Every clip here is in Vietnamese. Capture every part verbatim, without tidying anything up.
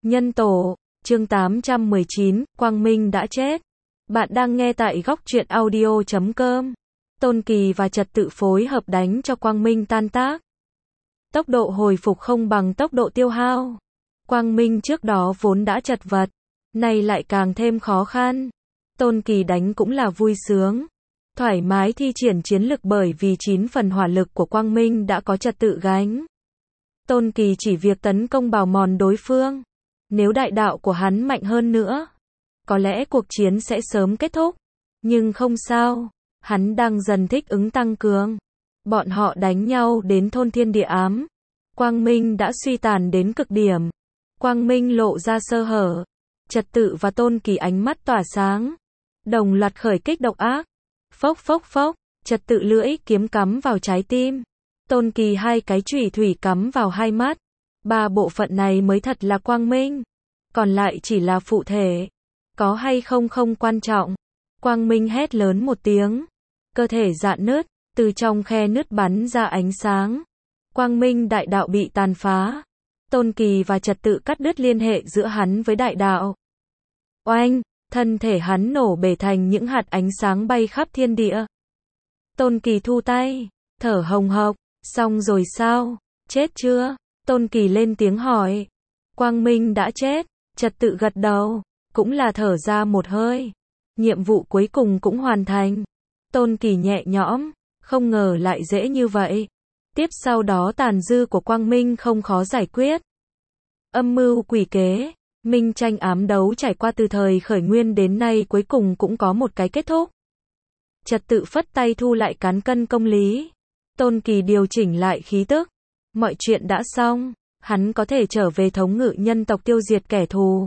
Nhân tổ, chương tám trăm mười chín, Quang Minh đã chết. Bạn đang nghe tại góc truyện audio chấm com. Tôn Kỳ và Trật Tự phối hợp đánh cho Quang Minh tan tác. Tốc độ hồi phục không bằng tốc độ tiêu hao. Quang Minh trước đó vốn đã chật vật, nay lại càng thêm khó khăn. Tôn Kỳ đánh cũng là vui sướng, thoải mái thi triển chiến lực bởi vì chín phần hỏa lực của Quang Minh đã có Trật Tự gánh. Tôn Kỳ chỉ việc tấn công bào mòn đối phương. Nếu đại đạo của hắn mạnh hơn nữa, có lẽ cuộc chiến sẽ sớm kết thúc. Nhưng không sao, hắn đang dần thích ứng tăng cường. Bọn họ đánh nhau đến thôn thiên địa ám. Quang Minh đã suy tàn đến cực điểm. Quang Minh lộ ra sơ hở. Trật Tự và Tôn Kỳ ánh mắt tỏa sáng, đồng loạt khởi kích độc ác. Phốc phốc phốc, Trật Tự lưỡi kiếm cắm vào trái tim. Tôn Kỳ hai cái chùy thủy cắm vào hai mắt. Ba bộ phận này mới thật là Quang Minh. Còn lại chỉ là phụ thể. Có hay không không quan trọng. Quang Minh hét lớn một tiếng. Cơ thể rạn nứt, từ trong khe nứt bắn ra ánh sáng. Quang Minh đại đạo bị tàn phá. Tôn Kỳ và Trật Tự cắt đứt liên hệ giữa hắn với đại đạo. Oanh, thân thể hắn nổ bể thành những hạt ánh sáng bay khắp thiên địa. Tôn Kỳ thu tay, thở hồng hộc. Xong rồi sao? Chết chưa? Tôn Kỳ lên tiếng hỏi. Quang Minh đã chết. Trật Tự gật đầu, cũng là thở ra một hơi. Nhiệm vụ cuối cùng cũng hoàn thành. Tôn Kỳ nhẹ nhõm, không ngờ lại dễ như vậy. Tiếp sau đó tàn dư của Quang Minh không khó giải quyết. Âm mưu quỷ kế, minh tranh ám đấu trải qua từ thời khởi nguyên đến nay cuối cùng cũng có một cái kết thúc. Trật Tự phất tay thu lại cán cân công lý. Tôn Kỳ điều chỉnh lại khí tức. Mọi chuyện đã xong, hắn có thể trở về thống ngự nhân tộc tiêu diệt kẻ thù.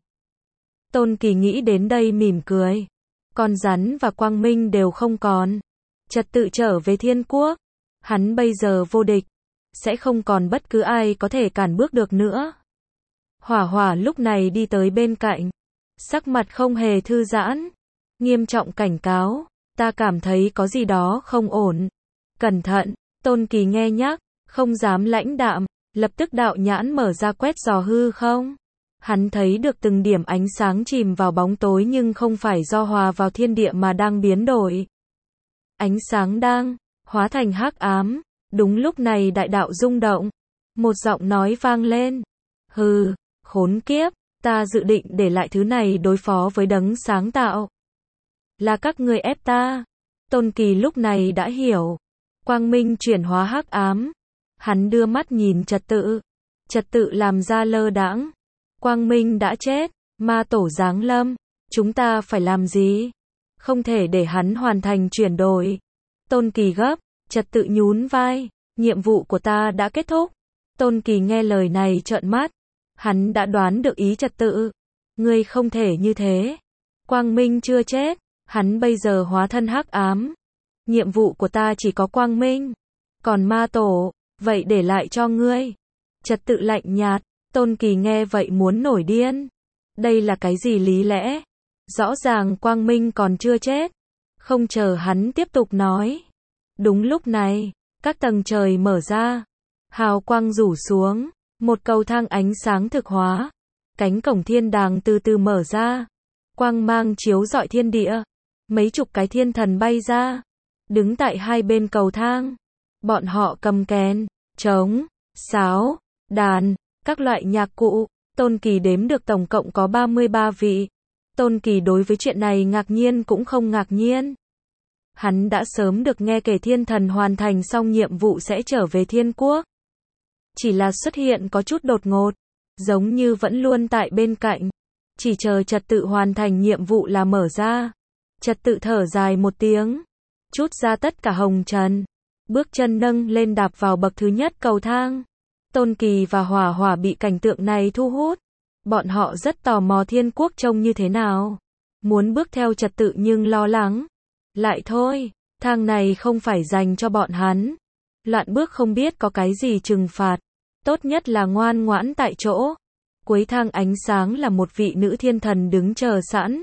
Tôn Kỳ nghĩ đến đây mỉm cười. Con rắn và Quang Minh đều không còn. Trật Tự trở về thiên quốc. Hắn bây giờ vô địch. Sẽ không còn bất cứ ai có thể cản bước được nữa. Hỏa Hỏa lúc này đi tới bên cạnh. Sắc mặt không hề thư giãn. Nghiêm trọng cảnh cáo. Ta cảm thấy có gì đó không ổn. Cẩn thận. Tôn Kỳ nghe nhắc. Không dám lãnh đạm. Lập tức đạo nhãn mở ra quét dò hư không. Hắn thấy được từng điểm ánh sáng chìm vào bóng tối nhưng không phải do hòa vào thiên địa mà đang biến đổi. Ánh sáng đang hóa thành hắc ám. Đúng lúc này đại đạo rung động. Một giọng nói vang lên. Hừ, khốn kiếp, ta dự định để lại thứ này đối phó với đấng sáng tạo. Là các ngươi ép ta. Tôn Kỳ lúc này đã hiểu. Quang Minh chuyển hóa hắc ám. Hắn đưa mắt nhìn Trật Tự. Trật Tự làm ra lơ đãng. Quang Minh đã chết, ma tổ giáng lâm, chúng ta phải làm gì? Không thể để hắn hoàn thành chuyển đổi. Tôn Kỳ gấp, Trật Tự nhún vai, nhiệm vụ của ta đã kết thúc. Tôn Kỳ nghe lời này trợn mắt. Hắn đã đoán được ý Trật Tự. Ngươi không thể như thế. Quang Minh chưa chết, hắn bây giờ hóa thân hắc ám. Nhiệm vụ của ta chỉ có Quang Minh. Còn ma tổ, vậy để lại cho ngươi. Trật Tự lạnh nhạt. Tôn Kỳ nghe vậy muốn nổi điên. Đây là cái gì lý lẽ? Rõ ràng Quang Minh còn chưa chết. Không chờ hắn tiếp tục nói. Đúng lúc này, các tầng trời mở ra. Hào quang rủ xuống. Một cầu thang ánh sáng thực hóa. Cánh cổng thiên đàng từ từ mở ra. Quang mang chiếu rọi thiên địa. Mấy chục cái thiên thần bay ra. Đứng tại hai bên cầu thang. Bọn họ cầm kèn, trống, sáo, đàn, các loại nhạc cụ. Tôn Kỳ đếm được tổng cộng có ba mươi ba vị. Tôn Kỳ đối với chuyện này ngạc nhiên cũng không ngạc nhiên. Hắn đã sớm được nghe kể thiên thần hoàn thành xong nhiệm vụ sẽ trở về thiên quốc. Chỉ là xuất hiện có chút đột ngột. Giống như vẫn luôn tại bên cạnh. Chỉ chờ Trật Tự hoàn thành nhiệm vụ là mở ra. Trật Tự thở dài một tiếng. Trút ra tất cả hồng trần. Bước chân nâng lên đạp vào bậc thứ nhất cầu thang. Tôn Kỳ và Hỏa Hỏa bị cảnh tượng này thu hút. Bọn họ rất tò mò thiên quốc trông như thế nào. Muốn bước theo Trật Tự nhưng lo lắng. Lại thôi, thang này không phải dành cho bọn hắn. Loạn bước không biết có cái gì trừng phạt. Tốt nhất là ngoan ngoãn tại chỗ. Cuối thang ánh sáng là một vị nữ thiên thần đứng chờ sẵn.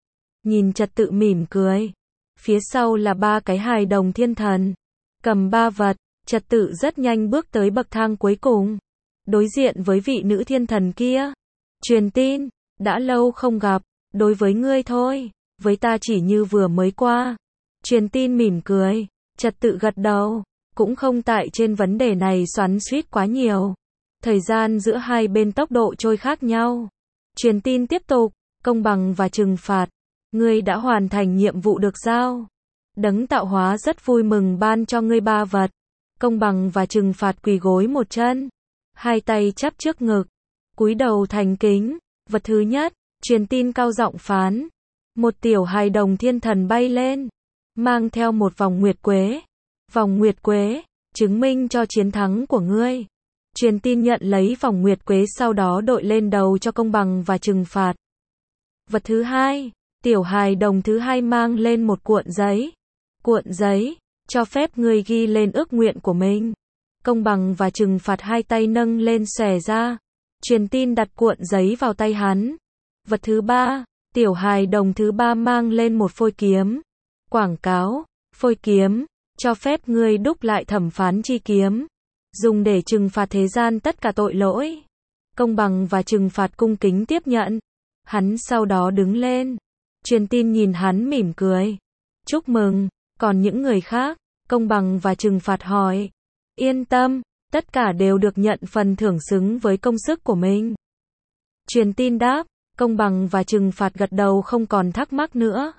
Nhìn Trật Tự mỉm cười. Phía sau là ba cái hài đồng thiên thần. Cầm ba vật. Trật Tự rất nhanh bước tới bậc thang cuối cùng. Đối diện với vị nữ thiên thần kia. Truyền tin, đã lâu không gặp, đối với ngươi thôi, với ta chỉ như vừa mới qua. Truyền tin mỉm cười, trật tự gật đầu, cũng không tại trên vấn đề này xoắn xuýt quá nhiều. Thời gian giữa hai bên tốc độ trôi khác nhau. Truyền tin tiếp tục, công bằng và trừng phạt. Ngươi đã hoàn thành nhiệm vụ được giao. Đấng tạo hóa rất vui mừng ban cho ngươi ba vật. Công bằng và trừng phạt quỳ gối một chân. Hai tay chắp trước ngực. Cúi đầu thành kính. Vật thứ nhất, truyền tin cao giọng phán. Một tiểu hài đồng thiên thần bay lên. Mang theo một vòng nguyệt quế. Vòng nguyệt quế, chứng minh cho chiến thắng của ngươi. Truyền tin nhận lấy vòng nguyệt quế sau đó đội lên đầu cho công bằng và trừng phạt. Vật thứ hai, tiểu hài đồng thứ hai mang lên một cuộn giấy. Cuộn giấy, cho phép ngươi ghi lên ước nguyện của mình. Công bằng và trừng phạt hai tay nâng lên xòe ra. Truyền tin đặt cuộn giấy vào tay hắn. Vật thứ ba, tiểu hài đồng thứ ba mang lên một phôi kiếm. Quảng cáo, phôi kiếm, cho phép ngươi đúc lại thẩm phán chi kiếm. Dùng để trừng phạt thế gian tất cả tội lỗi. Công bằng và trừng phạt cung kính tiếp nhận. Hắn sau đó đứng lên. Truyền tin nhìn hắn mỉm cười. Chúc mừng, còn những người khác, công bằng và trừng phạt hỏi. Yên tâm, tất cả đều được nhận phần thưởng xứng với công sức của mình. Truyền tin đáp, công bằng và trừng phạt gật đầu không còn thắc mắc nữa.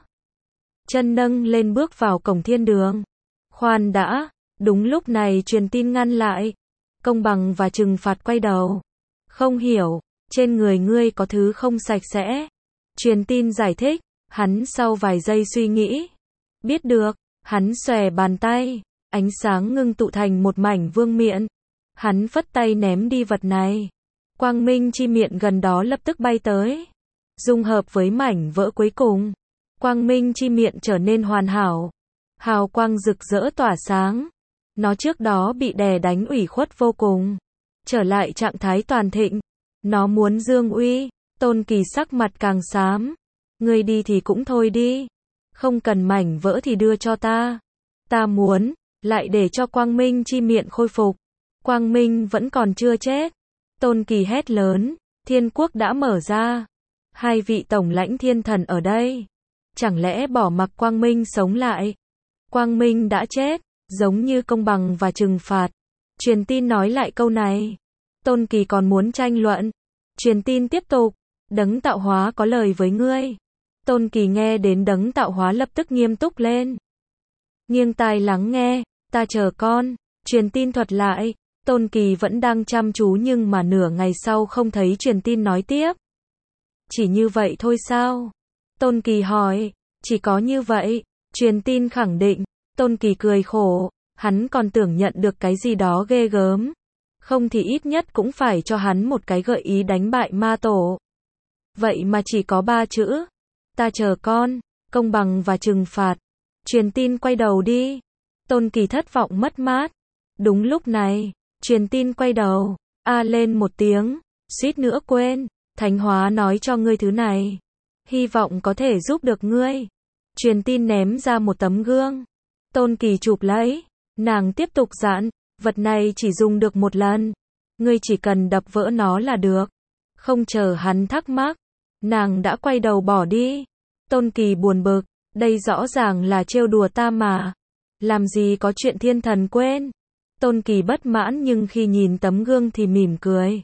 Chân nâng lên bước vào cổng thiên đường. Khoan đã, đúng lúc này truyền tin ngăn lại. Công bằng và trừng phạt quay đầu. Không hiểu, trên người ngươi có thứ không sạch sẽ. Truyền tin giải thích, hắn sau vài giây suy nghĩ. Biết được, hắn xòe bàn tay, ánh sáng ngưng tụ thành một mảnh vương miện. Hắn phất tay ném đi vật này. Quang minh chi miện gần đó lập tức bay tới. Dung hợp với mảnh vỡ cuối cùng. Quang minh chi miện trở nên hoàn hảo. Hào quang rực rỡ tỏa sáng. Nó trước đó bị đè đánh ủy khuất vô cùng. Trở lại trạng thái toàn thịnh. Nó muốn dương uy. Tôn Kỳ sắc mặt càng xám. Ngươi đi thì cũng thôi đi. Không cần mảnh vỡ thì đưa cho ta. Ta muốn, lại để cho quang minh chi miện khôi phục. Quang minh vẫn còn chưa chết. Tôn Kỳ hét lớn. Thiên quốc đã mở ra. Hai vị tổng lãnh thiên thần ở đây. Chẳng lẽ bỏ mặc quang minh sống lại? Quang minh đã chết, giống như công bằng và trừng phạt. Truyền tin nói lại câu này. Tôn Kỳ còn muốn tranh luận. Truyền tin tiếp tục. Đấng tạo hóa có lời với ngươi. Tôn Kỳ nghe đến đấng tạo hóa lập tức nghiêm túc lên. Nghiêng tai lắng nghe, ta chờ con. Truyền tin thuật lại. Tôn Kỳ vẫn đang chăm chú nhưng mà nửa ngày sau không thấy truyền tin nói tiếp. Chỉ như vậy thôi sao? Tôn Kỳ hỏi. Chỉ có như vậy. Truyền tin khẳng định. Tôn Kỳ cười khổ. Hắn còn tưởng nhận được cái gì đó ghê gớm. Không thì ít nhất cũng phải cho hắn một cái gợi ý đánh bại ma tổ. Vậy mà chỉ có ba chữ. Ta chờ con, công bằng và trừng phạt. Truyền tin quay đầu đi. Tôn Kỳ thất vọng mất mát. Đúng lúc này, truyền tin quay đầu, a lên một tiếng, suýt nữa quên, Thánh Hóa nói cho ngươi thứ này. Hy vọng có thể giúp được ngươi. Truyền tin ném ra một tấm gương. Tôn Kỳ chụp lấy, nàng tiếp tục dặn, vật này chỉ dùng được một lần. Ngươi chỉ cần đập vỡ nó là được. Không chờ hắn thắc mắc, nàng đã quay đầu bỏ đi. Tôn Kỳ buồn bực, đây rõ ràng là trêu đùa ta mà. Làm gì có chuyện thiên thần quên. Tôn Kỳ bất mãn nhưng khi nhìn tấm gương thì mỉm cười.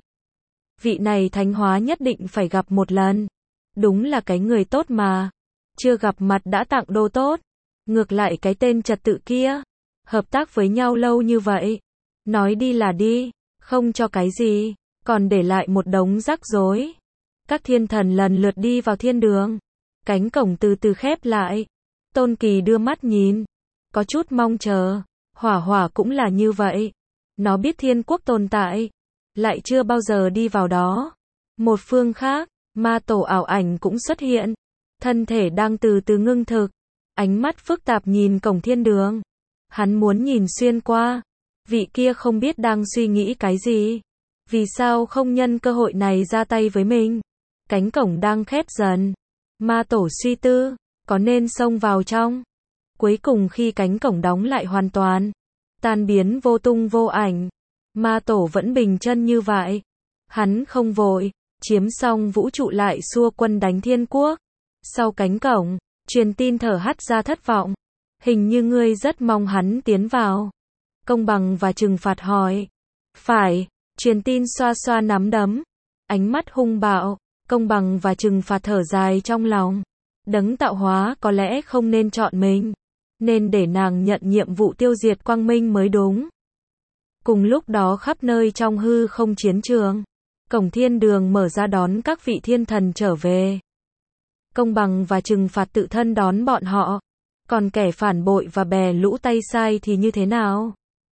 Vị này Thánh Hóa nhất định phải gặp một lần. Đúng là cái người tốt mà. Chưa gặp mặt đã tặng đồ tốt. Ngược lại cái tên trật tự kia. Hợp tác với nhau lâu như vậy. Nói đi là đi. Không cho cái gì. Còn để lại một đống rắc rối. Các thiên thần lần lượt đi vào thiên đường. Cánh cổng từ từ khép lại. Tôn Kỳ đưa mắt nhìn. Có chút mong chờ. Hỏa Hỏa cũng là như vậy. Nó biết thiên quốc tồn tại. Lại chưa bao giờ đi vào đó. Một phương khác, ma tổ ảo ảnh cũng xuất hiện. Thân thể đang từ từ ngưng thực. Ánh mắt phức tạp nhìn cổng thiên đường. Hắn muốn nhìn xuyên qua. Vị kia không biết đang suy nghĩ cái gì. Vì sao không nhân cơ hội này ra tay với mình? Cánh cổng đang khép dần. Ma tổ suy tư, có nên xông vào trong? Cuối cùng khi cánh cổng đóng lại hoàn toàn, tan biến vô tung vô ảnh, ma tổ vẫn bình chân như vậy. Hắn không vội, Chiếm xong vũ trụ lại xua quân đánh thiên quốc. Sau cánh cổng, truyền tin thở hắt ra thất vọng. Hình như ngươi rất mong hắn tiến vào. Công bằng và trừng phạt hỏi. Phải, truyền tin xoa xoa nắm đấm. Ánh mắt hung bạo, công bằng và trừng phạt thở dài trong lòng. Đấng tạo hóa có lẽ không nên chọn mình. Nên để nàng nhận nhiệm vụ tiêu diệt quang minh mới đúng. Cùng lúc đó khắp nơi trong hư không chiến trường. Cổng thiên đường mở ra đón các vị thiên thần trở về. Công bằng và trừng phạt tự thân đón bọn họ. Còn kẻ phản bội và bè lũ tay sai thì như thế nào?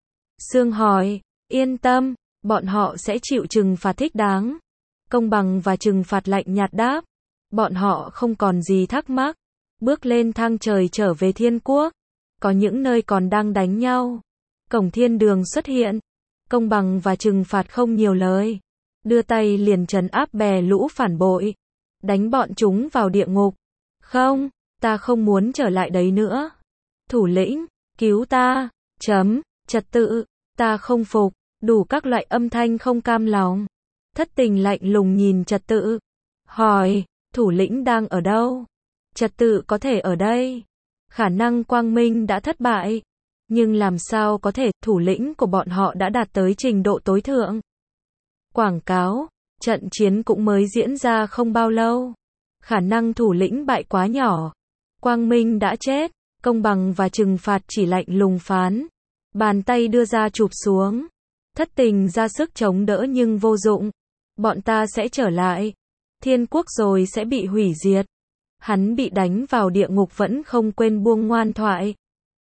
Sương hỏi, yên tâm, bọn họ sẽ chịu trừng phạt thích đáng. Công bằng và trừng phạt lạnh nhạt đáp. Bọn họ không còn gì thắc mắc. Bước lên thang trời trở về thiên quốc. Có những nơi còn đang đánh nhau. Cổng thiên đường xuất hiện. Công bằng và trừng phạt không nhiều lời. Đưa tay liền trấn áp bè lũ phản bội. Đánh bọn chúng vào địa ngục. Không, ta không muốn trở lại đấy nữa. Thủ lĩnh, cứu ta. Chấm, trật tự, ta không phục. Đủ các loại âm thanh không cam lòng. Thất tình lạnh lùng nhìn trật tự. Hỏi, thủ lĩnh đang ở đâu? Trật tự có thể ở đây. Khả năng quang minh đã thất bại. Nhưng làm sao có thể, thủ lĩnh của bọn họ đã đạt tới trình độ tối thượng. Quảng cáo, trận chiến cũng mới diễn ra không bao lâu. Khả năng thủ lĩnh bại quá nhỏ. Quang minh đã chết, công bằng và trừng phạt chỉ lạnh lùng phán. Bàn tay đưa ra chụp xuống. Thất tình ra sức chống đỡ nhưng vô dụng. Bọn ta sẽ trở lại. Thiên quốc rồi sẽ bị hủy diệt. Hắn bị đánh vào địa ngục vẫn không quên buông ngoan thoại.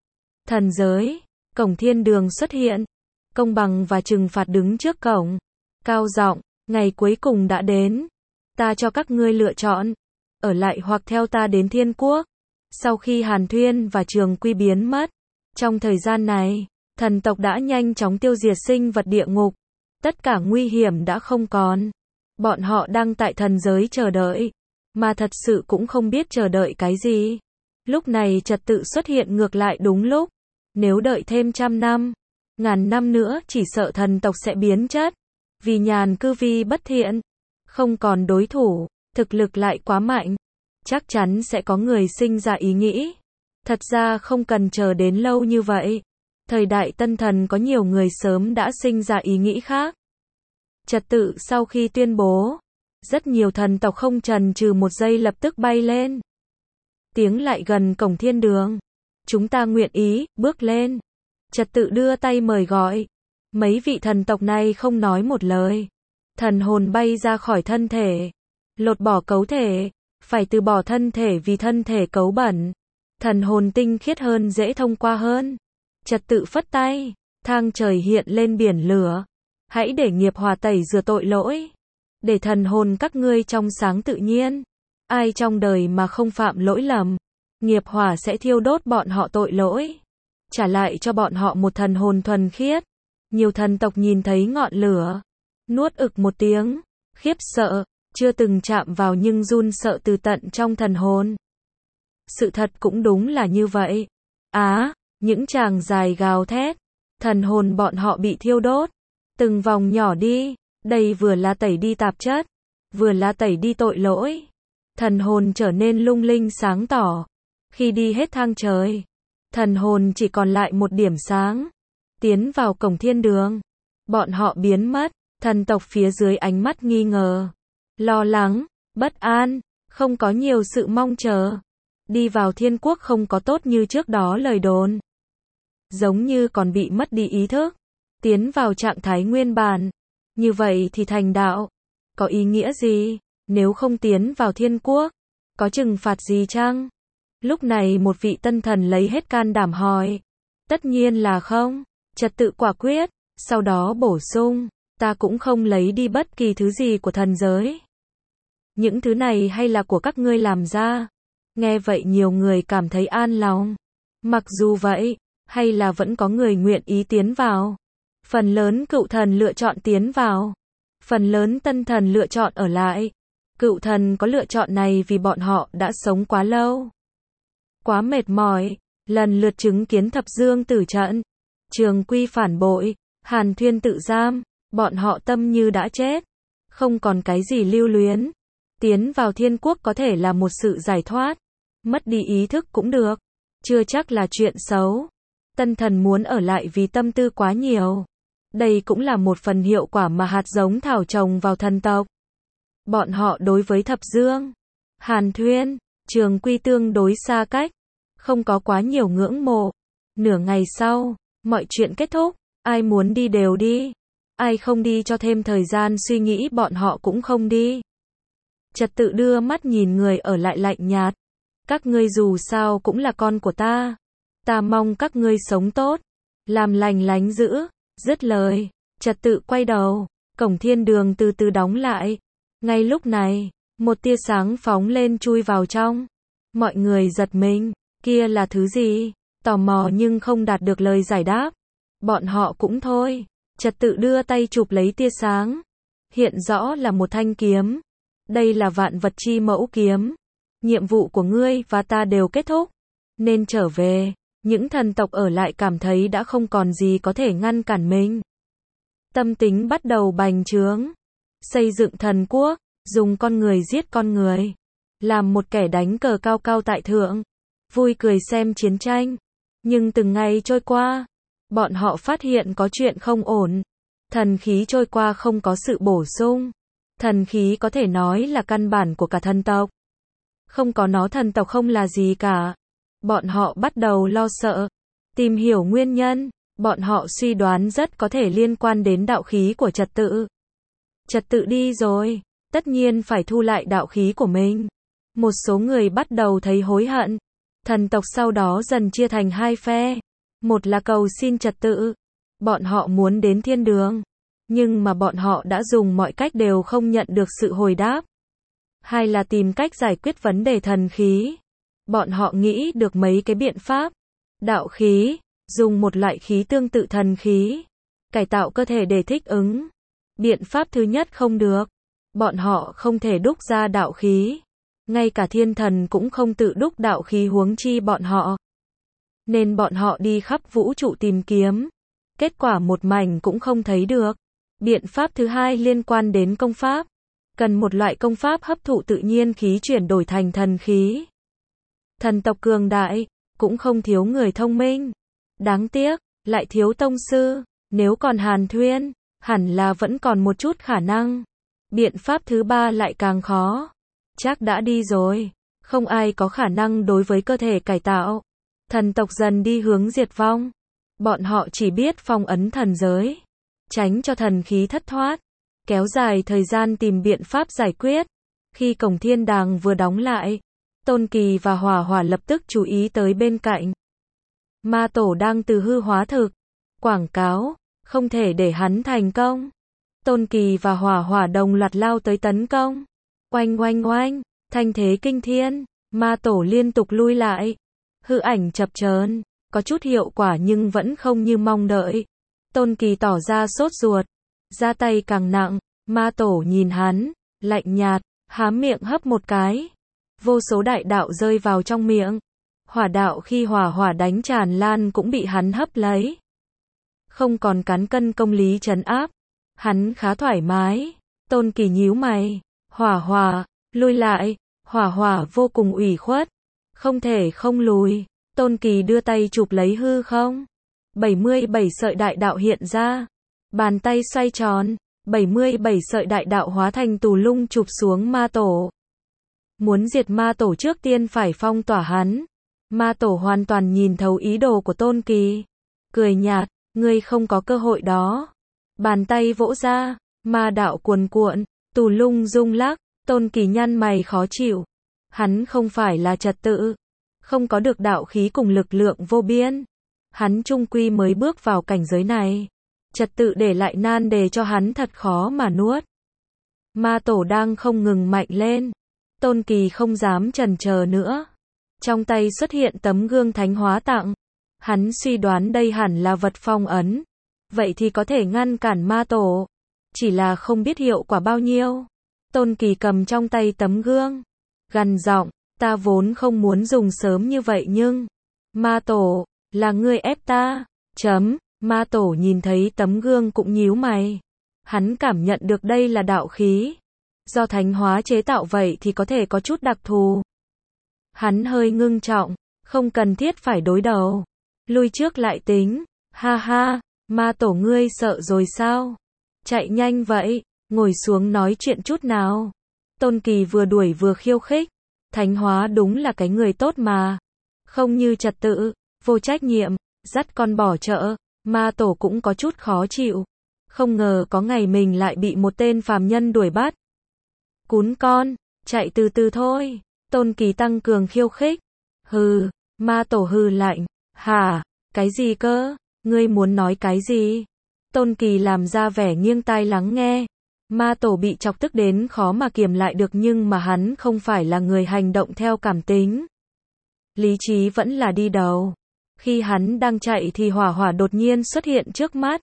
Thần giới, cổng thiên đường xuất hiện. Công bằng và trừng phạt đứng trước cổng. Cao giọng, ngày cuối cùng đã đến. Ta cho các ngươi lựa chọn. Ở lại hoặc theo ta đến thiên quốc. Sau khi Hàn Thuyên và Trường Quy biến mất. Trong thời gian này, thần tộc đã nhanh chóng tiêu diệt sinh vật địa ngục. Tất cả nguy hiểm đã không còn. Bọn họ đang tại thần giới chờ đợi. Mà thật sự cũng không biết chờ đợi cái gì. Lúc này trật tự xuất hiện ngược lại đúng lúc. Nếu đợi thêm trăm năm, ngàn năm nữa chỉ sợ thần tộc sẽ biến chất. Vì nhàn cư vi bất thiện. Không còn đối thủ, thực lực lại quá mạnh. Chắc chắn sẽ có người sinh ra ý nghĩ. Thật ra không cần chờ đến lâu như vậy. Thời đại tân thần có nhiều người sớm đã sinh ra ý nghĩ khác. Trật tự sau khi tuyên bố, rất nhiều thần tộc không chần chừ một giây lập tức bay lên. Tiếng lại gần cổng thiên đường. Chúng ta nguyện ý, bước lên. Trật tự đưa tay mời gọi. Mấy vị thần tộc này không nói một lời. Thần hồn bay ra khỏi thân thể. Lột bỏ cấu thể. Phải từ bỏ thân thể vì thân thể cấu bẩn. Thần hồn tinh khiết hơn dễ thông qua hơn. Trật tự phất tay. Thang trời hiện lên biển lửa. Hãy để nghiệp hòa tẩy rửa tội lỗi. Để thần hồn các ngươi trong sáng tự nhiên. Ai trong đời mà không phạm lỗi lầm. Nghiệp hỏa sẽ thiêu đốt bọn họ tội lỗi. Trả lại cho bọn họ một thần hồn thuần khiết. Nhiều thần tộc nhìn thấy ngọn lửa. Nuốt ực một tiếng. Khiếp sợ. Chưa từng chạm vào nhưng run sợ từ tận trong thần hồn. Sự thật cũng đúng là như vậy. Á, những chàng dài gào thét. Thần hồn bọn họ bị thiêu đốt. Từng vòng nhỏ đi. Đây vừa là tẩy đi tạp chất. Vừa là tẩy đi tội lỗi. Thần hồn trở nên lung linh sáng tỏ. Khi đi hết thang trời, thần hồn chỉ còn lại một điểm sáng. Tiến vào cổng thiên đường. Bọn họ biến mất. Thần tộc phía dưới ánh mắt nghi ngờ. Lo lắng, bất an, không có nhiều sự mong chờ. Đi vào thiên quốc không có tốt như trước đó lời đồn. Giống như còn bị mất đi ý thức. Tiến vào trạng thái nguyên bản. Như vậy thì thành đạo. Có ý nghĩa gì? Nếu không tiến vào thiên quốc, có trừng phạt gì chăng? Lúc này một vị tân thần lấy hết can đảm hỏi. Tất nhiên là không. Trật tự quả quyết. Sau đó bổ sung. Ta cũng không lấy đi bất kỳ thứ gì của thần giới. Những thứ này hay là của các ngươi làm ra. Nghe vậy nhiều người cảm thấy an lòng. Mặc dù vậy, hay là vẫn có người nguyện ý tiến vào. Phần lớn cựu thần lựa chọn tiến vào. Phần lớn tân thần lựa chọn ở lại. Cựu thần có lựa chọn này vì bọn họ đã sống quá lâu. Quá mệt mỏi, lần lượt chứng kiến thập dương tử trận. Trường Quy phản bội, Hàn Thuyên tự giam, bọn họ tâm như đã chết. Không còn cái gì lưu luyến. Tiến vào thiên quốc có thể là một sự giải thoát. Mất đi ý thức cũng được. Chưa chắc là chuyện xấu. Tân thần muốn ở lại vì tâm tư quá nhiều. Đây cũng là một phần hiệu quả mà hạt giống thảo trồng vào thần tộc. Bọn họ đối với Thập Dương, Hàn Thuyên, Trường Quy tương đối xa cách. Không có quá nhiều ngưỡng mộ. Nửa ngày sau, mọi chuyện kết thúc. Ai muốn đi đều đi. Ai không đi cho thêm thời gian suy nghĩ bọn họ cũng không đi. Trật tự đưa mắt nhìn người ở lại lạnh nhạt. Các ngươi dù sao cũng là con của ta. Ta mong các ngươi sống tốt. Làm lành lánh dữ. Dứt lời. Trật tự quay đầu. Cổng thiên đường từ từ đóng lại. Ngay lúc này, một tia sáng phóng lên chui vào trong. Mọi người giật mình. Kia là thứ gì? Tò mò nhưng không đạt được lời giải đáp. Bọn họ cũng thôi. Trật tự đưa tay chụp lấy tia sáng. Hiện rõ là một thanh kiếm. Đây là vạn vật chi mẫu kiếm. Nhiệm vụ của ngươi và ta đều kết thúc. Nên trở về. Những thần tộc ở lại cảm thấy đã không còn gì có thể ngăn cản mình. Tâm tính bắt đầu bành trướng. Xây dựng thần quốc. Dùng con người giết con người. Làm một kẻ đánh cờ cao cao tại thượng. Vui cười xem chiến tranh. Nhưng từng ngày trôi qua. Bọn họ phát hiện có chuyện không ổn. Thần khí trôi qua không có sự bổ sung. Thần khí có thể nói là căn bản của cả thần tộc. Không có nó thần tộc không là gì cả. Bọn họ bắt đầu lo sợ. Tìm hiểu nguyên nhân. Bọn họ suy đoán rất có thể liên quan đến đạo khí của trật tự. Trật tự đi rồi. Tất nhiên phải thu lại đạo khí của mình. Một số người bắt đầu thấy hối hận. Thần tộc sau đó dần chia thành hai phe. Một là cầu xin trật tự. Bọn họ muốn đến thiên đường. Nhưng mà bọn họ đã dùng mọi cách đều không nhận được sự hồi đáp. Hai là tìm cách giải quyết vấn đề thần khí. Bọn họ nghĩ được mấy cái biện pháp. Đạo khí, dùng một loại khí tương tự thần khí. Cải tạo cơ thể để thích ứng. Biện pháp thứ nhất không được. Bọn họ không thể đúc ra đạo khí. Ngay cả thiên thần cũng không tự đúc đạo khí huống chi bọn họ. Nên bọn họ đi khắp vũ trụ tìm kiếm. Kết quả một mảnh cũng không thấy được. Biện pháp thứ hai liên quan đến công pháp. Cần một loại công pháp hấp thụ tự nhiên khí chuyển đổi thành thần khí. Thần tộc cường đại, cũng không thiếu người thông minh. Đáng tiếc, lại thiếu tông sư. Nếu còn Hàn Thuyên, hẳn là vẫn còn một chút khả năng. Biện pháp thứ ba lại càng khó. Chắc đã đi rồi. Không ai có khả năng đối với cơ thể cải tạo. Thần tộc dần đi hướng diệt vong. Bọn họ chỉ biết phong ấn thần giới. Tránh cho thần khí thất thoát. Kéo dài thời gian tìm biện pháp giải quyết. Khi cổng thiên đàng vừa đóng lại. Tôn Kỳ và Hỏa Hỏa lập tức chú ý tới bên cạnh. Ma tổ đang từ hư hóa thực. Quảng cáo. Không thể để hắn thành công. Tôn Kỳ và Hỏa Hỏa đồng loạt lao tới tấn công. Oanh oanh oanh. Thanh thế kinh thiên. Ma tổ liên tục lui lại. Hư ảnh chập chờn. Có chút hiệu quả nhưng vẫn không như mong đợi. Tôn Kỳ tỏ ra sốt ruột. Ra tay càng nặng. Ma tổ nhìn hắn. Lạnh nhạt. Há miệng hấp một cái. Vô số đại đạo rơi vào trong miệng. Hỏa đạo khi hỏa hỏa đánh tràn lan cũng bị hắn hấp lấy. Không còn cán cân công lý trấn áp. Hắn khá thoải mái. Tôn Kỳ nhíu mày. Hỏa hỏa, lui lại. Hỏa hỏa vô cùng ủy khuất. Không thể không lùi. Tôn Kỳ đưa tay chụp lấy hư không. bảy mươi bảy sợi đại đạo hiện ra. Bàn tay xoay tròn. bảy mươi bảy sợi đại đạo hóa thành tù lung chụp xuống ma tổ. Muốn diệt ma tổ trước tiên phải phong tỏa hắn. Ma tổ hoàn toàn nhìn thấu ý đồ của Tôn Kỳ. Cười nhạt, ngươi không có cơ hội đó. Bàn tay vỗ ra, ma đạo cuồn cuộn, tù lung rung lắc, Tôn Kỳ nhăn mày khó chịu. Hắn không phải là trật tự. Không có được đạo khí cùng lực lượng vô biên. Hắn chung quy mới bước vào cảnh giới này. Trật tự để lại nan đề cho hắn thật khó mà nuốt. Ma tổ đang không ngừng mạnh lên. Tôn Kỳ không dám chần chờ nữa. Trong tay xuất hiện tấm gương thánh hóa tặng. Hắn suy đoán đây hẳn là vật phong ấn. Vậy thì có thể ngăn cản ma tổ. Chỉ là không biết hiệu quả bao nhiêu. Tôn Kỳ cầm trong tay tấm gương. Gằn giọng, ta vốn không muốn dùng sớm như vậy nhưng. Ma tổ, là ngươi ép ta. Chấm, ma tổ nhìn thấy tấm gương cũng nhíu mày. Hắn cảm nhận được đây là đạo khí. Do thánh hóa chế tạo vậy thì có thể có chút đặc thù. Hắn hơi ngưng trọng, không cần thiết phải đối đầu. Lui trước lại tính, ha ha, ma tổ ngươi sợ rồi sao? Chạy nhanh vậy, ngồi xuống nói chuyện chút nào. Tôn Kỳ vừa đuổi vừa khiêu khích. Thánh hóa đúng là cái người tốt mà. Không như trật tự, vô trách nhiệm, dắt con bỏ chợ, ma tổ cũng có chút khó chịu. Không ngờ có ngày mình lại bị một tên phàm nhân đuổi bắt. Cún con, chạy từ từ thôi. Tôn Kỳ tăng cường khiêu khích. Hừ, ma tổ hừ lạnh. Hả, cái gì cơ? Ngươi muốn nói cái gì? Tôn Kỳ làm ra vẻ nghiêng tai lắng nghe. Ma tổ bị chọc tức đến khó mà kiềm lại được, nhưng mà hắn không phải là người hành động theo cảm tính. Lý trí vẫn là đi đầu. Khi hắn đang chạy thì hỏa hỏa đột nhiên xuất hiện trước mắt.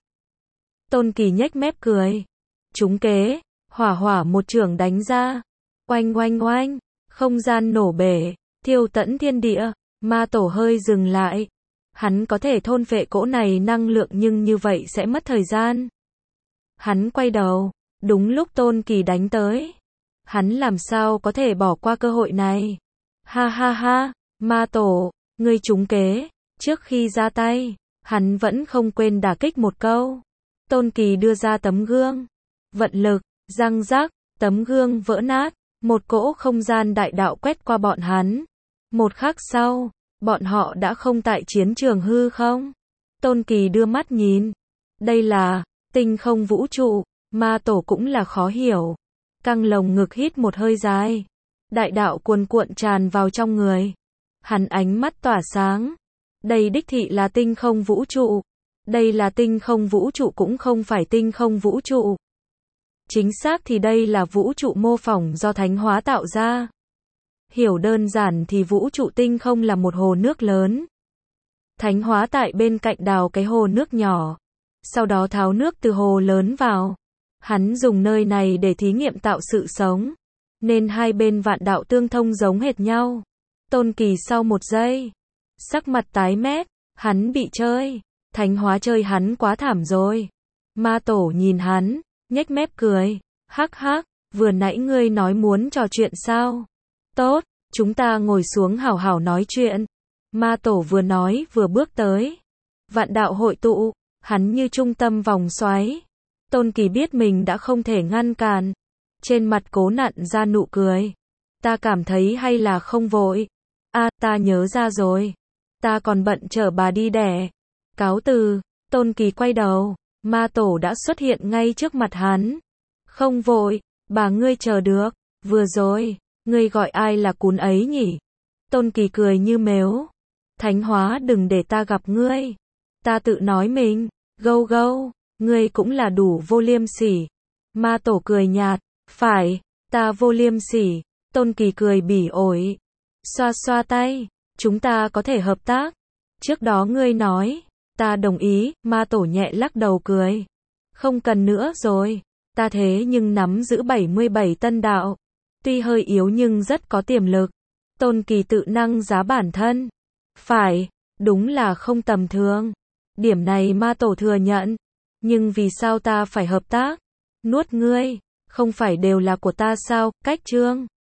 Tôn Kỳ nhếch mép cười. Trúng kế, hỏa hỏa một chưởng đánh ra. Oanh oanh oanh, không gian nổ bể, thiêu tận thiên địa. Ma tổ hơi dừng lại. Hắn có thể thôn phệ cỗ này năng lượng nhưng như vậy sẽ mất thời gian. Hắn quay đầu, đúng lúc Tôn Kỳ đánh tới. Hắn làm sao có thể bỏ qua cơ hội này. Ha ha ha, ma tổ, ngươi trúng kế. Trước khi ra tay, hắn vẫn không quên đả kích một câu. Tôn Kỳ đưa ra tấm gương. Vận lực, răng rắc, tấm gương vỡ nát. Một cỗ không gian đại đạo quét qua bọn hắn. Một khắc sau, bọn họ đã không tại chiến trường hư không. Tôn Kỳ đưa mắt nhìn. Đây là tinh không vũ trụ. Ma tổ cũng là khó hiểu. Căng lồng ngực hít một hơi dài. Đại đạo cuồn cuộn tràn vào trong người. Hắn ánh mắt tỏa sáng. Đây đích thị là tinh không vũ trụ. Đây là tinh không vũ trụ cũng không phải tinh không vũ trụ. Chính xác thì đây là vũ trụ mô phỏng do thánh hóa tạo ra. Hiểu đơn giản thì vũ trụ tinh không là một hồ nước lớn. Thánh hóa tại bên cạnh đào cái hồ nước nhỏ. Sau đó tháo nước từ hồ lớn vào. Hắn dùng nơi này để thí nghiệm tạo sự sống. Nên hai bên vạn đạo tương thông giống hệt nhau. Tôn Kỳ sau một giây. Sắc mặt tái mét. Hắn bị chơi. Thánh hóa chơi hắn quá thảm rồi. Ma tổ nhìn hắn. Nhếch mép cười. Hắc hắc. Vừa nãy ngươi nói muốn trò chuyện sao? Tốt. Chúng ta ngồi xuống hảo hảo nói chuyện. Ma tổ vừa nói vừa bước tới. Vạn đạo hội tụ. Hắn như trung tâm vòng xoáy. Tôn Kỳ biết mình đã không thể ngăn cản. Trên mặt cố nặn ra nụ cười. Ta cảm thấy hay là không vội. À, ta nhớ ra rồi. Ta còn bận chở bà đi đẻ. Cáo từ. Tôn Kỳ quay đầu. Ma tổ đã xuất hiện ngay trước mặt hắn. Không vội. Bà ngươi chờ được. Vừa rồi. Ngươi gọi ai là cún ấy nhỉ? Tôn Kỳ cười như mếu. Thánh hóa đừng để ta gặp ngươi. Ta tự nói mình. Gâu gâu. Ngươi cũng là đủ vô liêm sỉ. Ma tổ cười nhạt. Phải. Ta vô liêm sỉ. Tôn Kỳ cười bỉ ổi. Xoa xoa tay. Chúng ta có thể hợp tác. Trước đó ngươi nói. Ta đồng ý. Ma tổ nhẹ lắc đầu cười. Không cần nữa rồi. Ta thế nhưng nắm giữ bảy mươi bảy tân đạo. Tuy hơi yếu nhưng rất có tiềm lực. Tôn Kỳ tự nâng giá bản thân. Phải. Đúng là không tầm thường. Điểm này ma tổ thừa nhận. Nhưng vì sao ta phải hợp tác? Nuốt ngươi. Không phải đều là của ta sao? Cách chương.